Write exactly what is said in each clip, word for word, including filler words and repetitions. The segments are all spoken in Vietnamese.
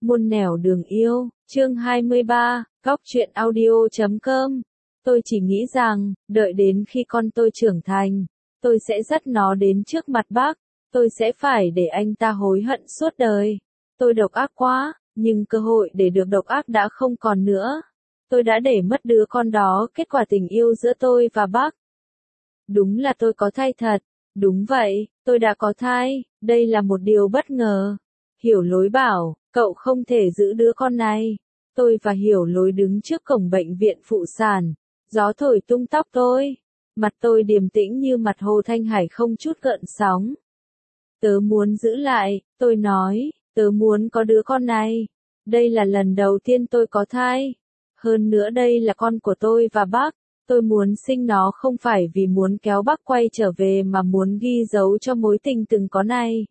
Muôn nẻo đường yêu, chương hai mươi ba, góc truyện audio chấm com. Tôi chỉ nghĩ rằng, đợi đến khi con tôi trưởng thành, tôi sẽ dắt nó đến trước mặt bác, tôi sẽ phải để anh ta hối hận suốt đời. Tôi độc ác quá, nhưng cơ hội để được độc ác đã không còn nữa. Tôi đã để mất đứa con đó, kết quả tình yêu giữa tôi và bác. Đúng là tôi có thai thật. Đúng vậy, tôi đã có thai, đây là một điều bất ngờ. Hiểu Lối bảo, cậu không thể giữ đứa con này. Tôi và Hiểu Lối đứng trước cổng bệnh viện phụ sản. Gió thổi tung tóc tôi. Mặt tôi điềm tĩnh như mặt Hồ Thanh Hải không chút gợn sóng. Tớ muốn giữ lại, tôi nói, tớ muốn có đứa con này. Đây là lần đầu tiên tôi có thai. Hơn nữa đây là con của tôi và bác. Tôi muốn sinh nó không phải vì muốn kéo bác quay trở về mà muốn ghi dấu cho mối tình từng có này.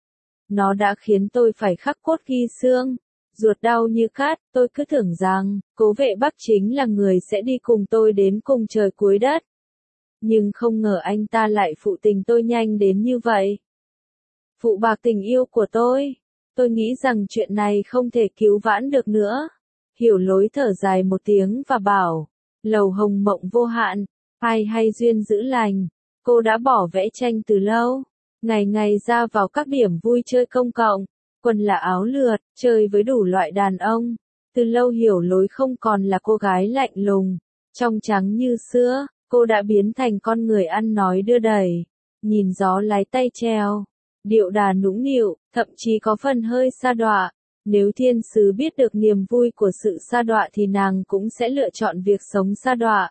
Nó đã khiến tôi phải khắc cốt ghi xương, ruột đau như cát, tôi cứ tưởng rằng, cố vệ bác chính là người sẽ đi cùng tôi đến cùng trời cuối đất. Nhưng không ngờ anh ta lại phụ tình tôi nhanh đến như vậy. Phụ bạc tình yêu của tôi. Tôi nghĩ rằng chuyện này không thể cứu vãn được nữa. Hiểu Lối thở dài một tiếng và bảo. Lầu hồng mộng vô hạn, ai hay duyên giữ lành. Cô đã bỏ vẽ tranh từ lâu, ngày ngày ra vào các điểm vui chơi công cộng, quần là áo lượt, chơi với đủ loại đàn ông. Từ lâu Hiểu Lối không còn là cô gái lạnh lùng, trong trắng như sữa, cô đã biến thành con người ăn nói đưa đẩy, nhìn gió lái tay treo, điệu đà nũng nịu, thậm chí có phần hơi sa đọa. Nếu thiên sứ biết được niềm vui của sự sa đọa thì nàng cũng sẽ lựa chọn việc sống sa đọa.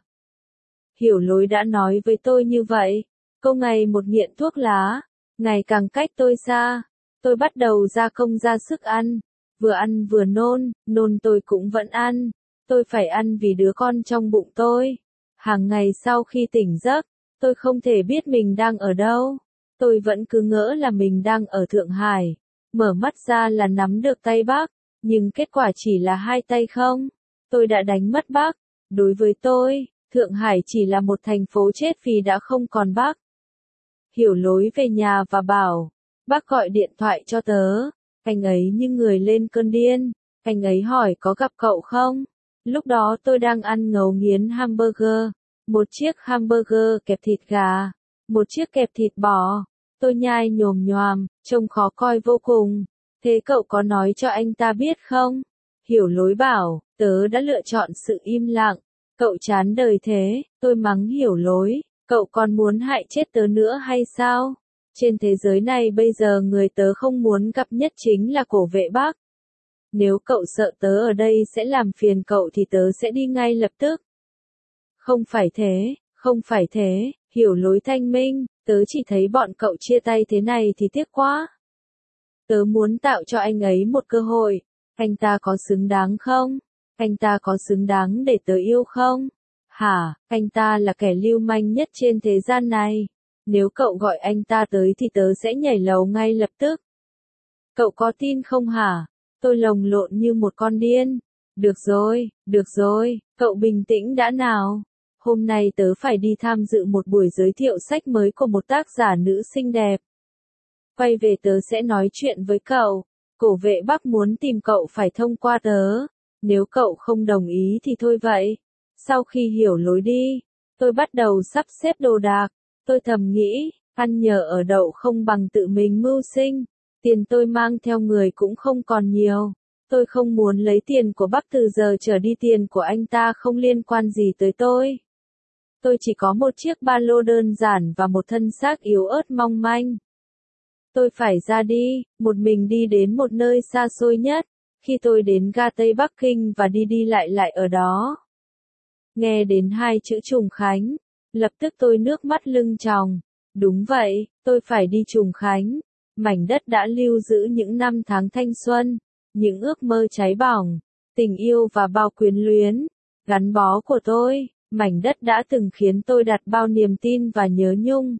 Hiểu Lối đã nói với tôi như vậy. Cô ngày một nghiện thuốc lá, ngày càng cách tôi xa. Tôi bắt đầu ra công ra sức ăn. Vừa ăn vừa nôn, nôn tôi cũng vẫn ăn. Tôi phải ăn vì đứa con trong bụng tôi. Hàng ngày sau khi tỉnh giấc, tôi không thể biết mình đang ở đâu. Tôi vẫn cứ ngỡ là mình đang ở Thượng Hải. Mở mắt ra là nắm được tay bác, nhưng kết quả chỉ là hai tay không. Tôi đã đánh mất bác. Đối với tôi, Thượng Hải chỉ là một thành phố chết vì đã không còn bác. Hiểu Lối về nhà và bảo, bác gọi điện thoại cho tớ. Anh ấy như người lên cơn điên. Anh ấy hỏi có gặp cậu không? Lúc đó tôi đang ăn ngấu nghiến hamburger. Một chiếc hamburger kẹp thịt gà. Một chiếc kẹp thịt bò. Tôi nhai nhồm nhoàm, trông khó coi vô cùng. Thế cậu có nói cho anh ta biết không? Hiểu Lối bảo, tớ đã lựa chọn sự im lặng. Cậu chán đời thế, tôi mắng Hiểu Lối, cậu còn muốn hại chết tớ nữa hay sao? Trên thế giới này bây giờ người tớ không muốn gặp nhất chính là Cổ Vệ Bác. Nếu cậu sợ tớ ở đây sẽ làm phiền cậu thì tớ sẽ đi ngay lập tức. Không phải thế, không phải thế, Hiểu Lối thanh minh. Tớ chỉ thấy bọn cậu chia tay thế này thì tiếc quá. Tớ muốn tạo cho anh ấy một cơ hội. Anh ta có xứng đáng không? Anh ta có xứng đáng để tớ yêu không? Hả, anh ta là kẻ lưu manh nhất trên thế gian này. Nếu cậu gọi anh ta tới thì tớ sẽ nhảy lầu ngay lập tức. Cậu có tin không hả? Tôi lồng lộn như một con điên. Được rồi, được rồi, cậu bình tĩnh đã nào. Hôm nay tớ phải đi tham dự một buổi giới thiệu sách mới của một tác giả nữ xinh đẹp. Quay về tớ sẽ nói chuyện với cậu. Cổ Vệ Bác muốn tìm cậu phải thông qua tớ. Nếu cậu không đồng ý thì thôi vậy. Sau khi Hiểu Lối đi, tôi bắt đầu sắp xếp đồ đạc. Tôi thầm nghĩ, ăn nhờ ở đậu không bằng tự mình mưu sinh. Tiền tôi mang theo người cũng không còn nhiều. Tôi không muốn lấy tiền của Bác từ giờ trở đi, tiền của anh ta không liên quan gì tới tôi. Tôi chỉ có một chiếc ba lô đơn giản và một thân xác yếu ớt mong manh. Tôi phải ra đi, một mình đi đến một nơi xa xôi nhất. Khi tôi đến ga Tây Bắc Kinh và đi đi lại lại ở đó. Nghe đến hai chữ Trùng Khánh, lập tức tôi nước mắt lưng tròng. Đúng vậy, tôi phải đi Trùng Khánh. Mảnh đất đã lưu giữ những năm tháng thanh xuân, những ước mơ cháy bỏng, tình yêu và bao quyến luyến, gắn bó của tôi. Mảnh đất đã từng khiến tôi đặt bao niềm tin và nhớ nhung.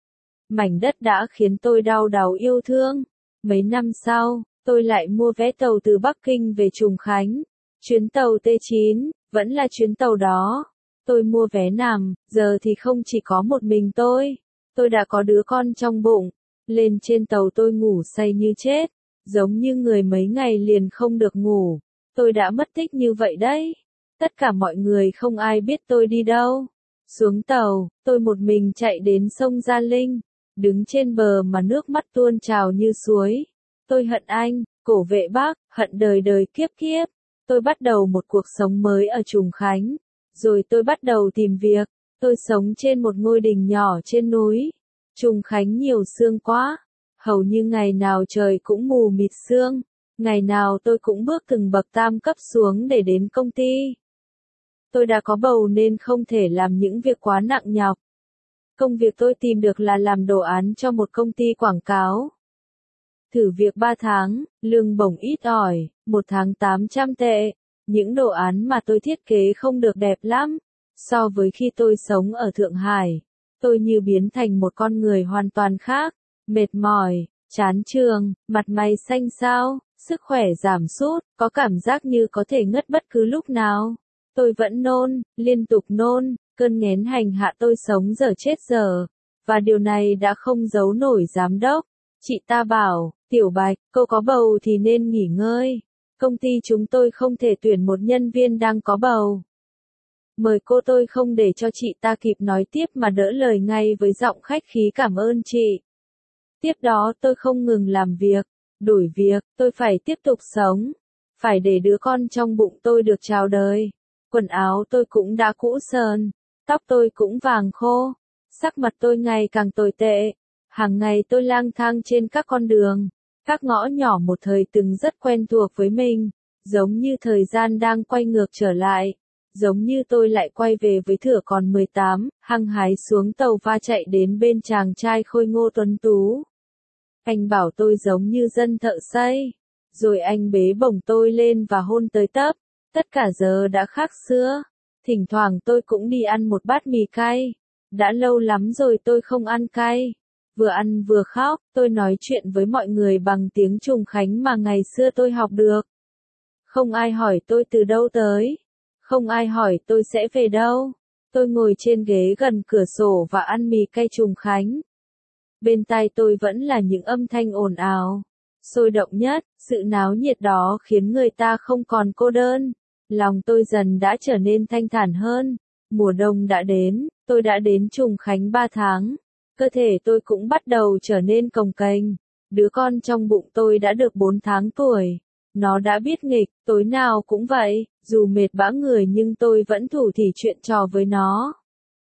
Mảnh đất đã khiến tôi đau đáu yêu thương. Mấy năm sau, tôi lại mua vé tàu từ Bắc Kinh về Trùng Khánh. Chuyến tàu T chín, vẫn là chuyến tàu đó. Tôi mua vé nằm, giờ thì không chỉ có một mình tôi. Tôi đã có đứa con trong bụng. Lên trên tàu tôi ngủ say như chết. giống như người mấy ngày liền không được ngủ. Tôi đã mất tích như vậy đấy. Tất cả mọi người không ai biết tôi đi đâu. Xuống tàu, tôi một mình chạy đến sông Gia Linh, đứng trên bờ mà nước mắt tuôn trào như suối. Tôi hận anh, cổ vệ Bác, hận đời đời kiếp kiếp. Tôi bắt đầu một cuộc sống mới ở Trùng Khánh. Rồi tôi bắt đầu tìm việc. Tôi sống trên một ngôi đình nhỏ trên núi. Trùng Khánh nhiều sương quá. Hầu như ngày nào trời cũng mù mịt sương. Ngày nào tôi cũng bước từng bậc tam cấp xuống để đến công ty. Tôi đã có bầu nên không thể làm những việc quá nặng nhọc. Công việc tôi tìm được là làm đồ án cho một công ty quảng cáo. Thử việc ba tháng, lương bổng ít ỏi, một tháng tám trăm tệ. Những đồ án mà tôi thiết kế không được đẹp lắm. So với khi tôi sống ở Thượng Hải, tôi như biến thành một con người hoàn toàn khác. Mệt mỏi, chán trường, mặt mày xanh xao, sức khỏe giảm sút, có cảm giác như có thể ngất bất cứ lúc nào. Tôi vẫn nôn, liên tục nôn, cơn nghén hành hạ tôi sống dở chết dở. Và điều này đã không giấu nổi giám đốc. Chị ta bảo, Tiểu Bạch, cô có bầu thì nên nghỉ ngơi. Công ty chúng tôi không thể tuyển một nhân viên đang có bầu. Mời cô. Tôi không để cho chị ta kịp nói tiếp mà đỡ lời ngay với giọng khách khí cảm ơn chị. Tiếp đó tôi không ngừng làm việc, đổi việc, tôi phải tiếp tục sống. Phải để đứa con trong bụng tôi được chào đời. Quần áo tôi cũng đã cũ sờn, tóc tôi cũng vàng khô, sắc mặt tôi ngày càng tồi tệ. Hàng ngày tôi lang thang trên các con đường, các ngõ nhỏ một thời từng rất quen thuộc với mình, giống như thời gian đang quay ngược trở lại, giống như tôi lại quay về với thửa còn mười tám, hăng hái xuống tàu va chạy đến bên chàng trai khôi ngô tuấn tú. Anh bảo tôi giống như dân thợ xây, rồi anh bế bổng tôi lên và hôn tới tấp. Tất cả giờ đã khác xưa. Thỉnh thoảng tôi cũng đi ăn một bát mì cay. Đã lâu lắm rồi tôi không ăn cay. Vừa ăn vừa khóc, tôi nói chuyện với mọi người bằng tiếng Trùng Khánh mà ngày xưa tôi học được. Không ai hỏi tôi từ đâu tới. Không ai hỏi tôi sẽ về đâu. Tôi ngồi trên ghế gần cửa sổ và ăn mì cay Trùng Khánh. Bên tai tôi vẫn là những âm thanh ồn ào, sôi động nhất, sự náo nhiệt đó khiến người ta không còn cô đơn. Lòng tôi dần đã trở nên thanh thản hơn. Mùa đông đã đến, tôi đã đến Trùng Khánh ba tháng. Cơ thể tôi cũng bắt đầu trở nên cồng kềnh. Đứa con trong bụng tôi đã được bốn tháng tuổi. Nó đã biết nghịch, tối nào cũng vậy, dù mệt bã người nhưng tôi vẫn thủ thỉ chuyện trò với nó.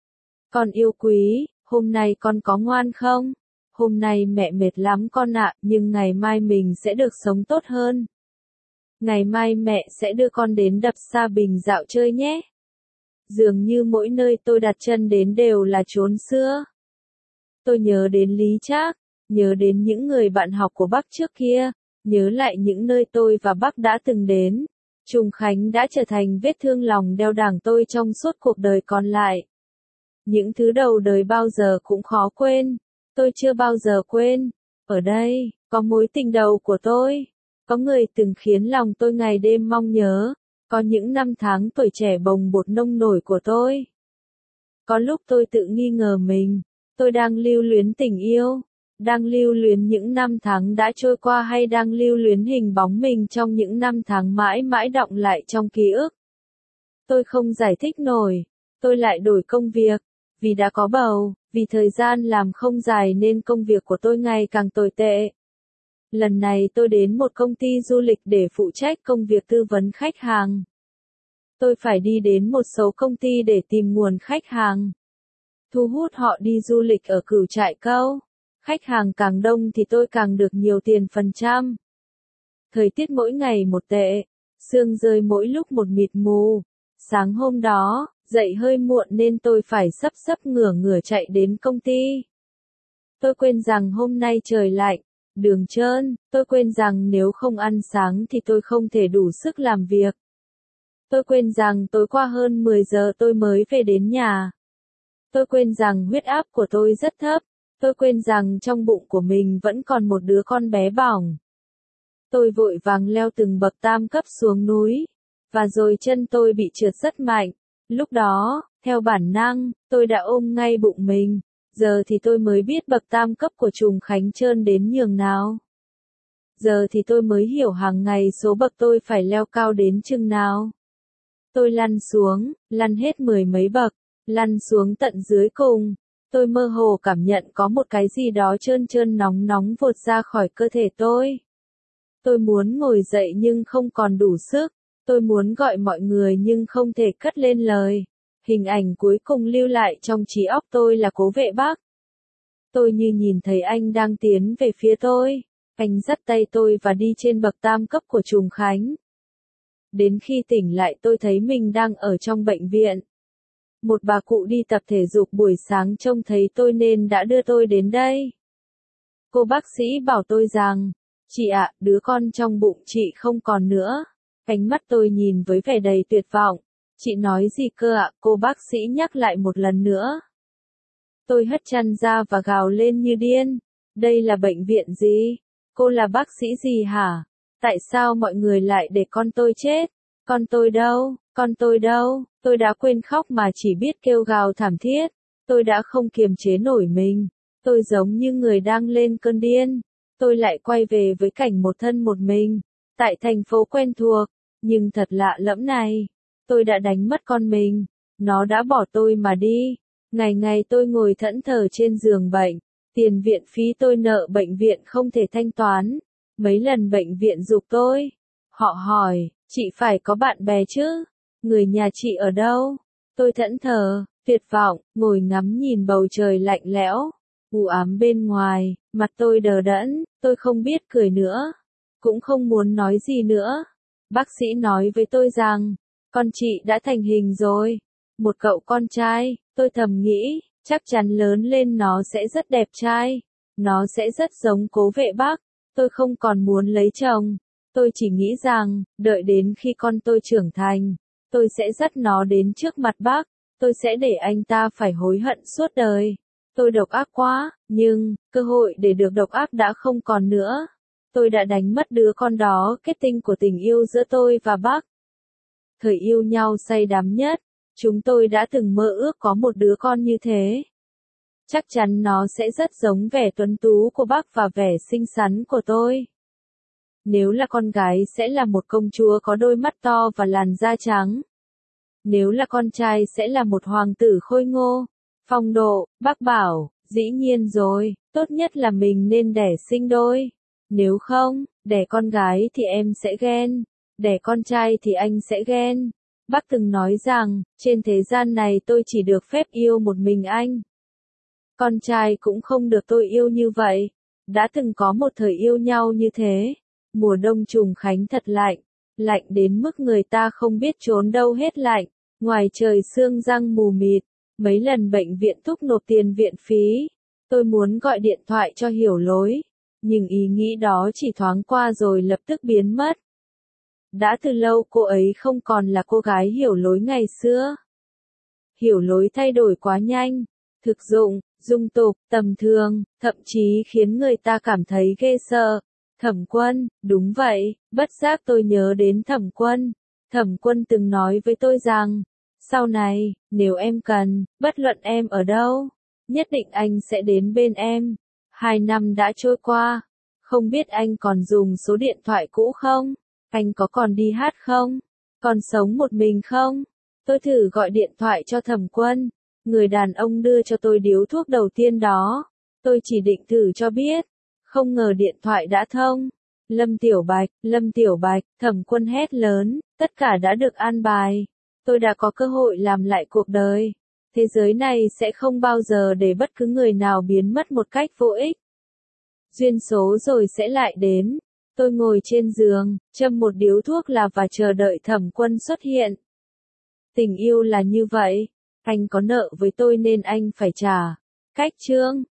Con yêu quý, hôm nay con có ngoan không? Hôm nay mẹ mệt lắm con ạ, nhưng ngày mai mình sẽ được sống tốt hơn. Ngày mai mẹ sẽ đưa con đến đập Sa Bình dạo chơi nhé. Dường như mỗi nơi tôi đặt chân đến đều là chốn xưa. Tôi nhớ đến Lý Trác, nhớ đến những người bạn học của Bắc trước kia, nhớ lại những nơi tôi và Bắc đã từng đến. Trùng Khánh đã trở thành vết thương lòng đeo đẳng tôi trong suốt cuộc đời còn lại. Những thứ đầu đời bao giờ cũng khó quên. Tôi chưa bao giờ quên. Ở đây, có mối tình đầu của tôi. Có người từng khiến lòng tôi ngày đêm mong nhớ. Có những năm tháng tuổi trẻ bồng bột nông nổi của tôi. Có lúc tôi tự nghi ngờ mình. Tôi đang lưu luyến tình yêu. Đang lưu luyến những năm tháng đã trôi qua hay đang lưu luyến hình bóng mình trong những năm tháng mãi mãi đọng lại trong ký ức. Tôi không giải thích nổi. Tôi lại đổi công việc. Vì đã có bầu, vì thời gian làm không dài nên công việc của tôi ngày càng tồi tệ. Lần này tôi đến một công ty du lịch để phụ trách công việc tư vấn khách hàng. Tôi phải đi đến một số công ty để tìm nguồn khách hàng, thu hút họ đi du lịch ở Cửu Trại Câu. Khách hàng càng đông thì tôi càng được nhiều tiền phần trăm. Thời tiết mỗi ngày một tệ, sương rơi mỗi lúc một mịt mù. Sáng hôm đó, dậy hơi muộn nên tôi phải sấp sấp ngửa ngửa chạy đến công ty. Tôi quên rằng hôm nay trời lạnh, đường trơn, tôi quên rằng nếu không ăn sáng thì tôi không thể đủ sức làm việc. Tôi quên rằng tối qua hơn mười giờ tôi mới về đến nhà. Tôi quên rằng huyết áp của tôi rất thấp. Tôi quên rằng trong bụng của mình vẫn còn một đứa con bé bỏng. Tôi vội vàng leo từng bậc tam cấp xuống núi. Và rồi chân tôi bị trượt rất mạnh. Lúc đó, theo bản năng, tôi đã ôm ngay bụng mình. Giờ thì tôi mới biết bậc tam cấp của Trùng Khánh trơn đến nhường nào. Giờ thì tôi mới hiểu hàng ngày số bậc tôi phải leo cao đến chừng nào. Tôi lăn xuống, lăn hết mười mấy bậc, lăn xuống tận dưới cùng. Tôi mơ hồ cảm nhận có một cái gì đó trơn trơn nóng nóng vụt ra khỏi cơ thể tôi. Tôi muốn ngồi dậy nhưng không còn đủ sức. Tôi muốn gọi mọi người nhưng không thể cất lên lời. Hình ảnh cuối cùng lưu lại trong trí óc tôi là Cố Vệ Bắc. Tôi như nhìn thấy anh đang tiến về phía tôi. Anh dắt tay tôi và đi trên bậc tam cấp của Trùng Khánh. Đến khi tỉnh lại tôi thấy mình đang ở trong bệnh viện. Một bà cụ đi tập thể dục buổi sáng trông thấy tôi nên đã đưa tôi đến đây. Cô bác sĩ bảo tôi rằng, chị ạ, đứa con trong bụng chị không còn nữa. Ánh mắt tôi nhìn với vẻ đầy tuyệt vọng. Chị nói gì cơ ạ? Cô bác sĩ nhắc lại một lần nữa. Tôi hất chăn ra và gào lên như điên. Đây là bệnh viện gì? Cô là bác sĩ gì hả? Tại sao mọi người lại để con tôi chết? Con tôi đâu? Con tôi đâu? Tôi đã quên khóc mà chỉ biết kêu gào thảm thiết. Tôi đã không kiềm chế nổi mình. Tôi giống như người đang lên cơn điên. Tôi lại quay về với cảnh một thân một mình. Tại thành phố quen thuộc. Nhưng thật lạ lẫm này. Tôi đã đánh mất con mình. Nó đã bỏ tôi mà đi. Ngày ngày tôi ngồi thẫn thờ trên giường bệnh. Tiền viện phí tôi nợ bệnh viện không thể thanh toán. Mấy lần bệnh viện giục tôi. Họ hỏi, chị phải có bạn bè chứ? Người nhà chị ở đâu? Tôi thẫn thờ, tuyệt vọng, ngồi ngắm nhìn bầu trời lạnh lẽo, u ám bên ngoài, mặt tôi đờ đẫn, tôi không biết cười nữa, cũng không muốn nói gì nữa. Bác sĩ nói với tôi rằng, con chị đã thành hình rồi. Một cậu con trai, tôi thầm nghĩ, chắc chắn lớn lên nó sẽ rất đẹp trai. Nó sẽ rất giống Cố Vệ Bắc. Tôi không còn muốn lấy chồng. Tôi chỉ nghĩ rằng, đợi đến khi con tôi trưởng thành, tôi sẽ dắt nó đến trước mặt bác. Tôi sẽ để anh ta phải hối hận suốt đời. Tôi độc ác quá, nhưng, cơ hội để được độc ác đã không còn nữa. Tôi đã đánh mất đứa con đó, kết tinh của tình yêu giữa tôi và bác. Thời yêu nhau say đắm nhất, chúng tôi đã từng mơ ước có một đứa con như thế. Chắc chắn nó sẽ rất giống vẻ tuấn tú của bác và vẻ xinh xắn của tôi. Nếu là con gái sẽ là một công chúa có đôi mắt to và làn da trắng. Nếu là con trai sẽ là một hoàng tử khôi ngô, phong độ. Bác bảo, dĩ nhiên rồi, tốt nhất là mình nên đẻ sinh đôi. Nếu không, đẻ con gái thì em sẽ ghen, đẻ con trai thì anh sẽ ghen. Bác từng nói rằng, trên thế gian này tôi chỉ được phép yêu một mình anh. Con trai cũng không được tôi yêu như vậy. Đã từng có một thời yêu nhau như thế. Mùa đông Trùng Khánh thật lạnh, lạnh đến mức người ta không biết trốn đâu hết lạnh. Ngoài trời sương giăng mù mịt, mấy lần bệnh viện thúc nộp tiền viện phí. Tôi muốn gọi điện thoại cho Hiểu Lối, nhưng ý nghĩ đó chỉ thoáng qua rồi lập tức biến mất. Đã từ lâu cô ấy không còn là cô gái Hiểu Lối ngày xưa. Hiểu Lối thay đổi quá nhanh, thực dụng, dung tục, tầm thường, thậm chí khiến người ta cảm thấy ghê sợ. Thẩm Quân, đúng vậy, bất giác tôi nhớ đến Thẩm Quân. Thẩm Quân từng nói với tôi rằng, sau này, nếu em cần, bất luận em ở đâu, nhất định anh sẽ đến bên em. Hai năm đã trôi qua, không biết anh còn dùng số điện thoại cũ không? Anh có còn đi hát không? Còn sống một mình không? Tôi thử gọi điện thoại cho Thẩm Quân, người đàn ông đưa cho tôi điếu thuốc đầu tiên đó. Tôi chỉ định thử cho biết, không ngờ điện thoại đã thông. Lâm Tiểu Bạch, Lâm Tiểu Bạch, Thẩm Quân hét lớn, tất cả đã được an bài. Tôi đã có cơ hội làm lại cuộc đời. Thế giới này sẽ không bao giờ để bất cứ người nào biến mất một cách vô ích. Duyên số rồi sẽ lại đến. Tôi ngồi trên giường, châm một điếu thuốc lào và chờ đợi Thẩm Quân xuất hiện. Tình yêu là như vậy. Anh có nợ với tôi nên anh phải trả. Cách chương